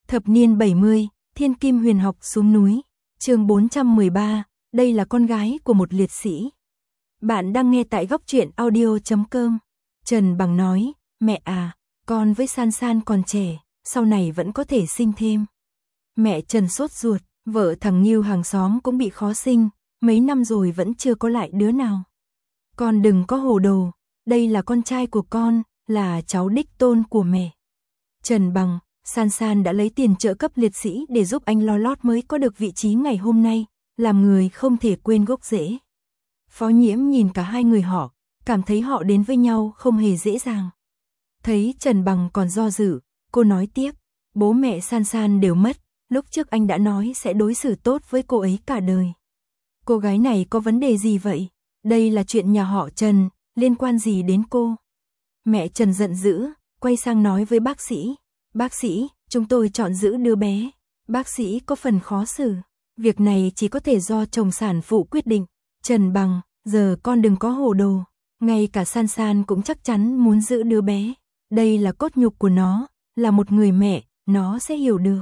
Thập niên 70, Thiên Kim Huyền học xuống núi. Chương 413, đây là con gái của một liệt sĩ. Bạn đang nghe tại góc truyện audio.com. Trần Bằng nói, mẹ à, con với San San còn trẻ, sau này vẫn có thể sinh thêm. Mẹ Trần sốt ruột, vợ thằng Ngưu hàng xóm cũng bị khó sinh, mấy năm rồi vẫn chưa có lại đứa nào. Con đừng có hồ đồ, đây là con trai của con, là cháu đích tôn của mẹ. Trần Bằng, San San đã lấy tiền trợ cấp liệt sĩ để giúp anh lo lót mới có được vị trí ngày hôm nay, làm người không thể quên gốc rễ. Phó Nhiễm nhìn cả hai người họ, cảm thấy họ đến với nhau không hề dễ dàng. Thấy Trần Bằng còn do dự, cô nói tiếp, bố mẹ San San đều mất, lúc trước anh đã nói sẽ đối xử tốt với cô ấy cả đời. Cô gái này có vấn đề gì vậy? Đây là chuyện nhà họ Trần, liên quan gì đến cô? Mẹ Trần giận dữ, quay sang nói với bác sĩ. Bác sĩ, chúng tôi chọn giữ đứa bé. Bác sĩ có phần khó xử. Việc này chỉ có thể do chồng sản phụ quyết định. Trần Bằng, giờ con đừng có hồ đồ. Ngay cả San San cũng chắc chắn muốn giữ đứa bé. Đây là cốt nhục của nó, là một người mẹ, nó sẽ hiểu được.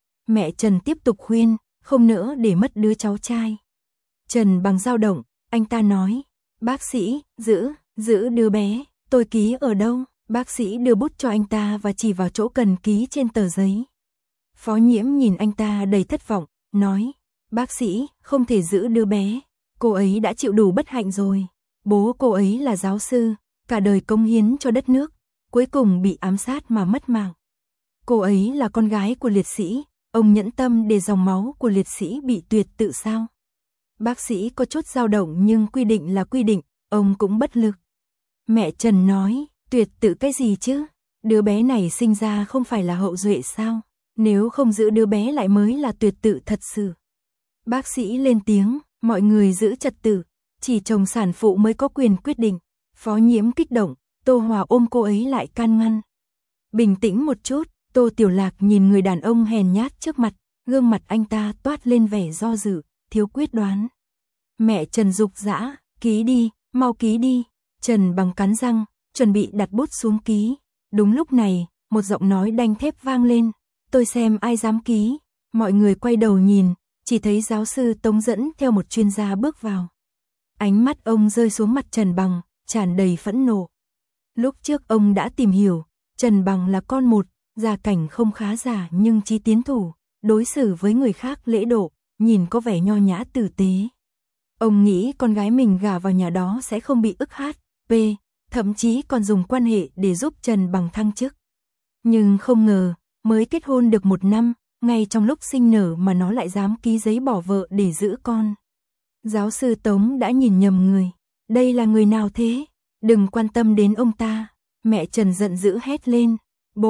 Mẹ Trần tiếp tục khuyên, không nỡ để mất đứa cháu trai. Trần Bằng dao động, anh ta nói, bác sĩ, giữ đứa bé, tôi ký ở đâu? Bác sĩ đưa bút cho anh ta và chỉ vào chỗ cần ký trên tờ giấy. Phó Nhiễm nhìn anh ta đầy thất vọng, nói, bác sĩ, không thể giữ đứa bé, cô ấy đã chịu đủ bất hạnh rồi. Bố cô ấy là giáo sư, cả đời cống hiến cho đất nước, cuối cùng bị ám sát mà mất mạng. Cô ấy là con gái của liệt sĩ, ông nhẫn tâm để dòng máu của liệt sĩ bị tuyệt tự sao? Bác sĩ có chút dao động nhưng quy định là quy định, ông cũng bất lực. Mẹ Trần nói, tuyệt tự cái gì chứ? Đứa bé này sinh ra không phải là hậu duệ sao? Nếu không giữ đứa bé lại mới là tuyệt tự thật sự. Bác sĩ lên tiếng, mọi người giữ trật tự, chỉ chồng sản phụ mới có quyền quyết định. Phó Nhiễm kích động, Tô Hòa ôm cô ấy lại can ngăn. Bình tĩnh một chút, Tô Tiểu Lạc nhìn người đàn ông hèn nhát trước mặt, gương mặt anh ta toát lên vẻ do dự, thiếu quyết đoán. Mẹ Trần dục dã, ký đi, mau ký đi. Trần Bằng cắn răng, chuẩn bị đặt bút xuống ký. Đúng lúc này, một giọng nói đanh thép vang lên. Tôi xem ai dám ký. Mọi người quay đầu nhìn, chỉ thấy giáo sư Tống dẫn theo một chuyên gia bước vào. Ánh mắt ông rơi xuống mặt Trần Bằng, tràn đầy phẫn nộ. Lúc trước ông đã tìm hiểu, Trần Bằng là con một, gia cảnh không khá giả nhưng chí tiến thủ, đối xử với người khác lễ độ, nhìn có vẻ nho nhã tử tế. Ông nghĩ con gái mình gả vào nhà đó sẽ không bị ức hiếp, thậm chí còn dùng quan hệ để giúp Trần Bằng thăng chức. Nhưng không ngờ, mới kết hôn được 1 năm, ngay trong lúc sinh nở mà nó lại dám ký giấy bỏ vợ để giữ con. Giáo sư Tống đã nhìn nhầm người. Đây là người nào thế? Đừng quan tâm đến ông ta. Mẹ Trần giận dữ hét lên.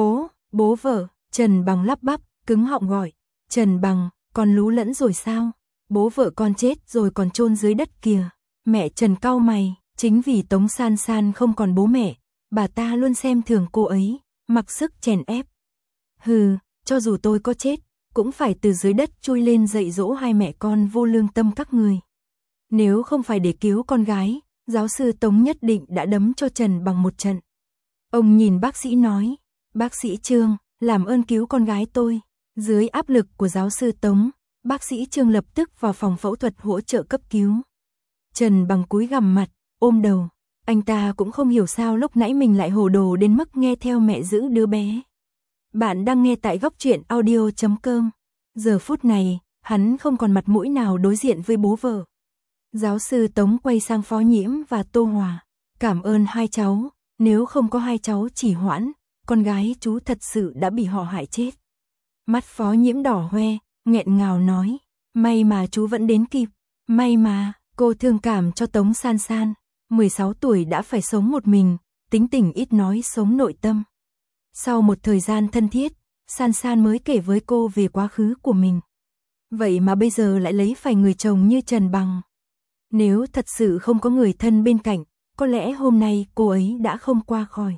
Bố vợ. Trần Bằng lắp bắp, cứng họng gọi. Trần Bằng, con lú lẫn rồi sao? Bố vợ con chết rồi còn chôn dưới đất kìa. Mẹ Trần cau mày. Chính vì Tống San San không còn bố mẹ, bà ta luôn xem thường cô ấy, mặc sức chèn ép. Hừ, cho dù tôi có chết, cũng phải từ dưới đất chui lên dạy dỗ hai mẹ con vô lương tâm các người. Nếu không phải để cứu con gái, giáo sư Tống nhất định đã đấm cho Trần Bằng một trận. Ông nhìn bác sĩ nói, bác sĩ Trương, làm ơn cứu con gái tôi. Dưới áp lực của giáo sư Tống, bác sĩ Trương lập tức vào phòng phẫu thuật hỗ trợ cấp cứu. Trần Bằng cúi gằm mặt, ôm đầu, anh ta cũng không hiểu sao lúc nãy mình lại hồ đồ đến mức nghe theo mẹ giữ đứa bé. Bạn đang nghe tại góc truyện audio.com. Giờ phút này, hắn không còn mặt mũi nào đối diện với bố vợ. Giáo sư Tống quay sang Phó Nhiễm và Tô Hòa. Cảm ơn hai cháu, nếu không có hai cháu chỉ hoãn, con gái chú thật sự đã bị họ hại chết. Mắt Phó Nhiễm đỏ hoe, nghẹn ngào nói, may mà chú vẫn đến kịp, may mà. Cô thương cảm cho Tống San San, 16 tuổi đã phải sống một mình, tính tình ít nói sống nội tâm. Sau một thời gian thân thiết, San San mới kể với cô về quá khứ của mình. Vậy mà bây giờ lại lấy phải người chồng như Trần Bằng. Nếu thật sự không có người thân bên cạnh, có lẽ hôm nay cô ấy đã không qua khỏi.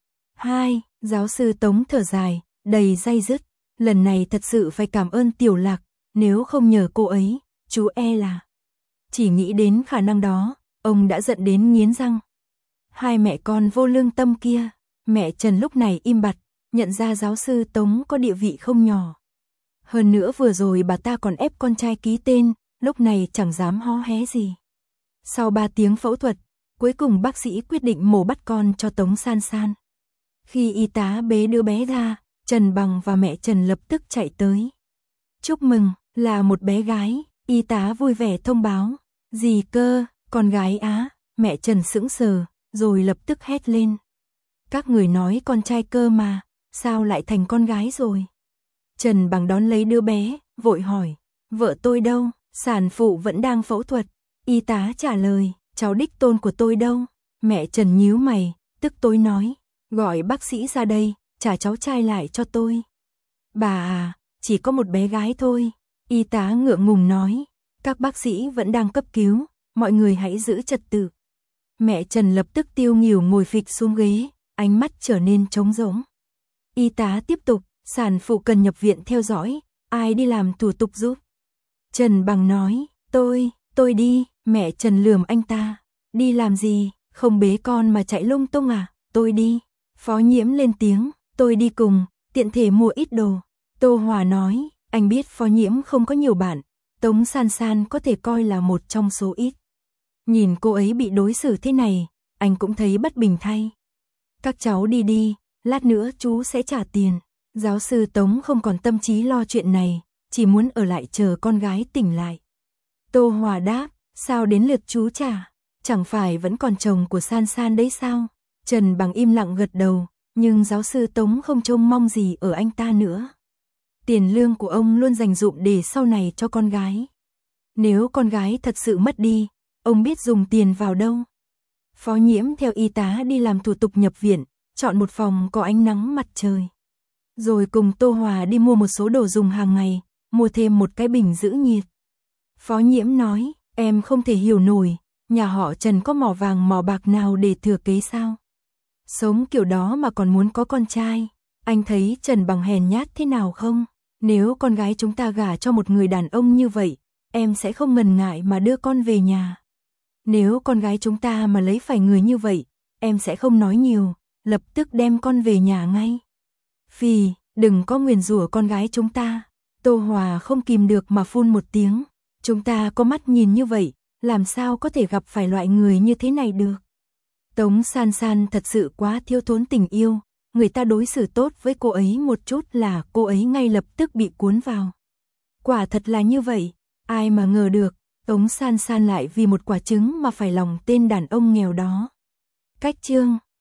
Giáo sư Tống thở dài, đầy day dứt. Lần này thật sự phải cảm ơn Tiểu Lạc, nếu không nhờ cô ấy, chú là... Chỉ nghĩ đến khả năng đó, ông đã giận đến nghiến răng. Hai mẹ con vô lương tâm kia, mẹ Trần lúc này im bặt, nhận ra giáo sư Tống có địa vị không nhỏ. Hơn nữa vừa rồi bà ta còn ép con trai ký tên, lúc này chẳng dám hó hé gì. Sau 3 tiếng phẫu thuật, cuối cùng bác sĩ quyết định mổ bắt con cho Tống San San. Khi y tá bế đứa bé ra, Trần Bằng và mẹ Trần lập tức chạy tới. Chúc mừng, là một bé gái, y tá vui vẻ thông báo. Gì cơ, con gái á, mẹ Trần sững sờ, rồi lập tức hét lên. Các người nói con trai cơ mà, sao lại thành con gái rồi? Trần Bằng đón lấy đứa bé, vội hỏi, vợ tôi đâu, sản phụ vẫn đang phẫu thuật. Y tá trả lời, cháu đích tôn của tôi đâu? Mẹ Trần nhíu mày, tức tối nói, gọi bác sĩ ra đây, trả cháu trai lại cho tôi. Bà à, chỉ có một bé gái thôi. Y tá ngượng ngùng nói, các bác sĩ vẫn đang cấp cứu, mọi người hãy giữ trật tự. Mẹ Trần lập tức tiêu nghỉu ngồi phịch xuống ghế, ánh mắt trở nên trống rỗng. Y tá tiếp tục, sản phụ cần nhập viện theo dõi, ai đi làm thủ tục giúp? Trần Bằng nói, tôi đi. Mẹ Trần lườm anh ta, đi làm gì, không bế con mà chạy lung tung à, tôi đi. Phó Nhiễm lên tiếng, tôi đi cùng, tiện thể mua ít đồ. Tô Hòa nói, anh biết Phó Nhiễm không có nhiều bạn, Tống San San có thể coi là một trong số ít. Nhìn cô ấy bị đối xử thế này, anh cũng thấy bất bình thay. Các cháu đi đi, lát nữa chú sẽ trả tiền. Giáo sư Tống không còn tâm trí lo chuyện này, chỉ muốn ở lại chờ con gái tỉnh lại. Tô Hòa đáp, sao đến lượt chú trả, chẳng phải vẫn còn chồng của San San đấy sao? Trần Bằng im lặng gật đầu, nhưng giáo sư Tống không trông mong gì ở anh ta nữa. Tiền lương của ông luôn dành dụm để sau này cho con gái. Nếu con gái thật sự mất đi, ông biết dùng tiền vào đâu? Phó Nhiễm theo y tá đi làm thủ tục nhập viện, chọn một phòng có ánh nắng mặt trời. Rồi cùng Tô Hòa đi mua một số đồ dùng hàng ngày, mua thêm một cái bình giữ nhiệt. Phó Nhiễm nói, em không thể hiểu nổi, nhà họ Trần có mỏ vàng mỏ bạc nào để thừa kế sao? Sống kiểu đó mà còn muốn có con trai, anh thấy Trần Bằng hèn nhát thế nào không? Nếu con gái chúng ta gả cho một người đàn ông như vậy, em sẽ không ngần ngại mà đưa con về nhà. Nếu con gái chúng ta mà lấy phải người như vậy, em sẽ không nói nhiều, lập tức đem con về nhà ngay. Phì, đừng có nguyền rủa con gái chúng ta. Tô Hòa không kìm được mà phun một tiếng. Chúng ta có mắt nhìn như vậy, làm sao có thể gặp phải loại người như thế này được? Tống San San thật sự quá thiếu thốn tình yêu, người ta đối xử tốt với cô ấy một chút là cô ấy ngay lập tức bị cuốn vào. Quả thật là như vậy, ai mà ngờ được, Tống San San lại vì một quả trứng mà phải lòng tên đàn ông nghèo đó. Cách chương